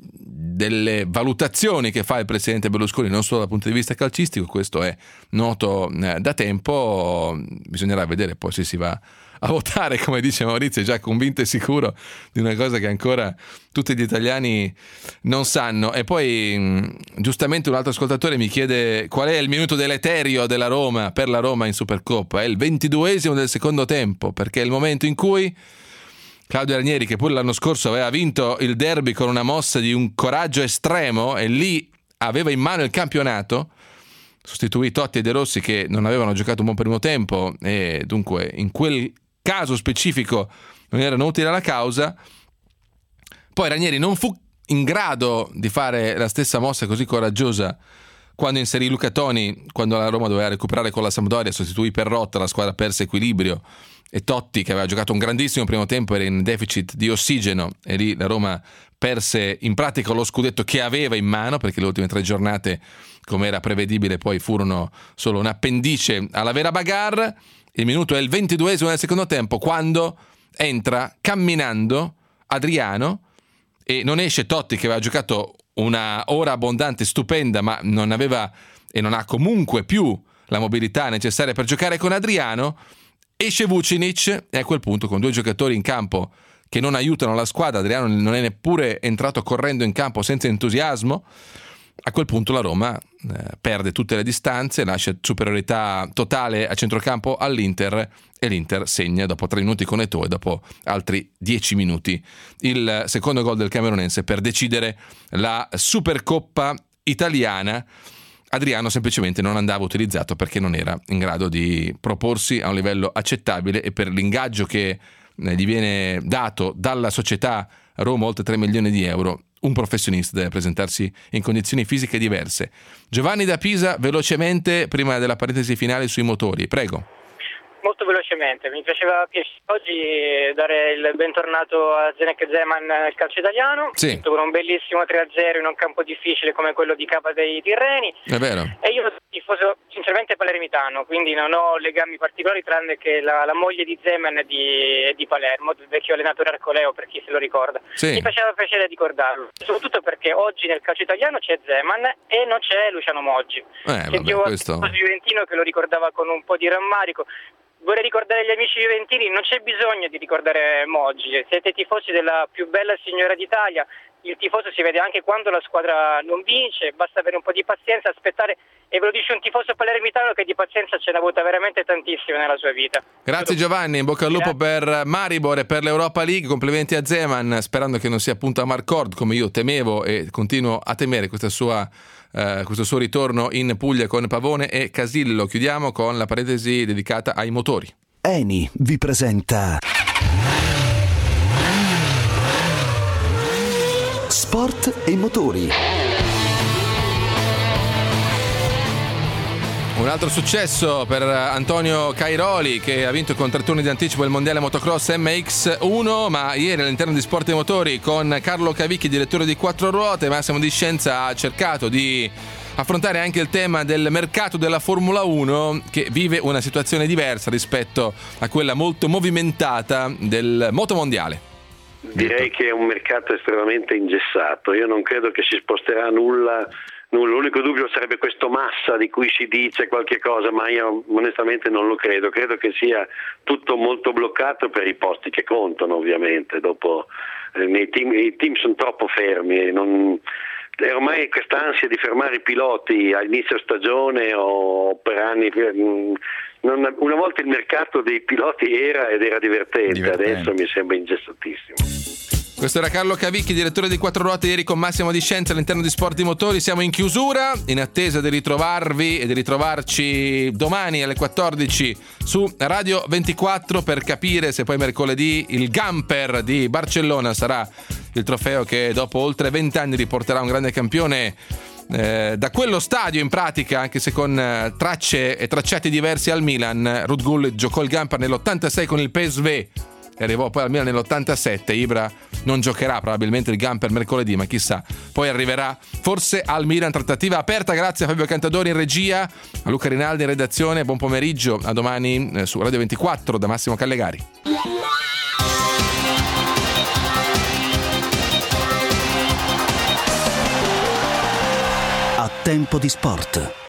delle valutazioni che fa il presidente Berlusconi, non solo dal punto di vista calcistico. Questo è noto eh, da tempo. Bisognerà vedere poi se si va a votare, come dice Maurizio, è già convinto e sicuro di una cosa che ancora tutti gli italiani non sanno. E poi mh, giustamente un altro ascoltatore mi chiede qual è il minuto deleterio della Roma per la Roma in Supercoppa. È il ventiduesimo del secondo tempo, perché è il momento in cui Claudio Ranieri, che pure l'anno scorso aveva vinto il derby con una mossa di un coraggio estremo e lì aveva in mano il campionato, sostituì Totti e De Rossi che non avevano giocato un buon primo tempo e dunque in quel caso specifico non erano utili alla causa. Poi Ranieri non fu in grado di fare la stessa mossa così coraggiosa quando inserì Luca Toni, quando la Roma doveva recuperare con la Sampdoria, sostituì Perrotta, la squadra perse equilibrio, e Totti, che aveva giocato un grandissimo primo tempo, era in deficit di ossigeno e lì la Roma perse in pratica lo scudetto che aveva in mano, perché le ultime tre giornate, come era prevedibile, poi furono solo un appendice alla vera bagarre. Il minuto è il ventiduesimo del secondo tempo, quando entra camminando Adriano e non esce Totti, che aveva giocato una ora abbondante, stupenda, ma non aveva e non ha comunque più la mobilità necessaria per giocare con Adriano. Esce Vucinic e a quel punto, con due giocatori in campo che non aiutano la squadra, Adriano non è neppure entrato correndo in campo senza entusiasmo, a quel punto la Roma eh, perde tutte le distanze, lascia superiorità totale a centrocampo all'Inter e l'Inter segna dopo tre minuti con Eto'o e dopo altri dieci minuti il secondo gol del camerunense per decidere la Supercoppa italiana. Adriano semplicemente non andava utilizzato perché non era in grado di proporsi a un livello accettabile e per l'ingaggio che gli viene dato dalla società a Roma oltre tre milioni di euro. Un professionista deve presentarsi in condizioni fisiche diverse. Giovanni da Pisa, velocemente, prima della parentesi finale sui motori, prego. Molto velocemente, mi piaceva oggi dare il bentornato a Zdeněk Zeman nel calcio italiano, sì. con un bellissimo tre a zero in un campo difficile come quello di Cava dei Tirreni. È vero. E io tifoso sinceramente palermitano, quindi non ho legami particolari tranne che la, la moglie di Zeman è di, è di Palermo, il vecchio allenatore Arcoleo, per chi se lo ricorda. Sì. Mi faceva piacere ricordarlo, soprattutto perché oggi nel calcio italiano c'è Zeman e non c'è Luciano Moggi. Eh, Sentivo vabbè, questo... un juventino che lo ricordava con un po' di rammarico. Vorrei ricordare gli amici juventini, non c'è bisogno di ricordare Moggi, siete tifosi della più bella signora d'Italia, il tifoso si vede anche quando la squadra non vince, basta avere un po' di pazienza, aspettare, e ve lo dice un tifoso palermitano che di pazienza ce n'ha avuta veramente tantissima nella sua vita. Grazie Giovanni, in bocca al lupo per Maribor e per l'Europa League, complimenti a Zeman, sperando che non sia appunto a Marcord come io temevo e continuo a temere questa sua... Uh, questo suo ritorno in Puglia con Pavone e Casillo. Chiudiamo con la parentesi dedicata ai motori. Eni vi presenta Sport e motori. Un altro successo per Antonio Cairoli, che ha vinto con tre turni di anticipo il mondiale motocross M X uno, ma ieri all'interno di Sport e Motori con Carlo Cavicchi, direttore di Quattro Ruote, Massimo Di Scienza ha cercato di affrontare anche il tema del mercato della Formula uno, che vive una situazione diversa rispetto a quella molto movimentata del motomondiale. Direi che è un mercato estremamente ingessato, io non credo che si sposterà nulla. L'unico dubbio sarebbe questo Massa di cui si dice qualche cosa, ma io onestamente non lo credo. Credo che sia tutto molto bloccato per i posti che contano, ovviamente. Dopo eh, nei team, i team sono troppo fermi. Non, e ormai questa ansia di fermare i piloti a inizio stagione o per anni. Non, una volta il mercato dei piloti era ed era divertente, divertente. Adesso mi sembra ingessatissimo. Questo era Carlo Cavicchi, direttore di Quattro Ruote, ieri con Massimo Di Scienza all'interno di Sport e Motori. Siamo in chiusura, in attesa di ritrovarvi e di ritrovarci domani alle quattordici su Radio ventiquattro per capire se poi mercoledì il Gamper di Barcellona sarà il trofeo che dopo oltre vent'anni riporterà un grande campione eh, da quello stadio, in pratica, anche se con eh, tracce e tracciati diversi al Milan. Ruud Gullit giocò il Gamper nell'ottantasei con il P S V e arrivò poi al Milan nell'ottantasette. Ibra non giocherà probabilmente il Gamper mercoledì, ma chissà, poi arriverà forse al Milan. Trattativa aperta. Grazie a Fabio Cantadori in regia, a Luca Rinaldi in redazione. Buon pomeriggio, a domani eh, su Radio ventiquattro da Massimo Callegari. A tempo di sport.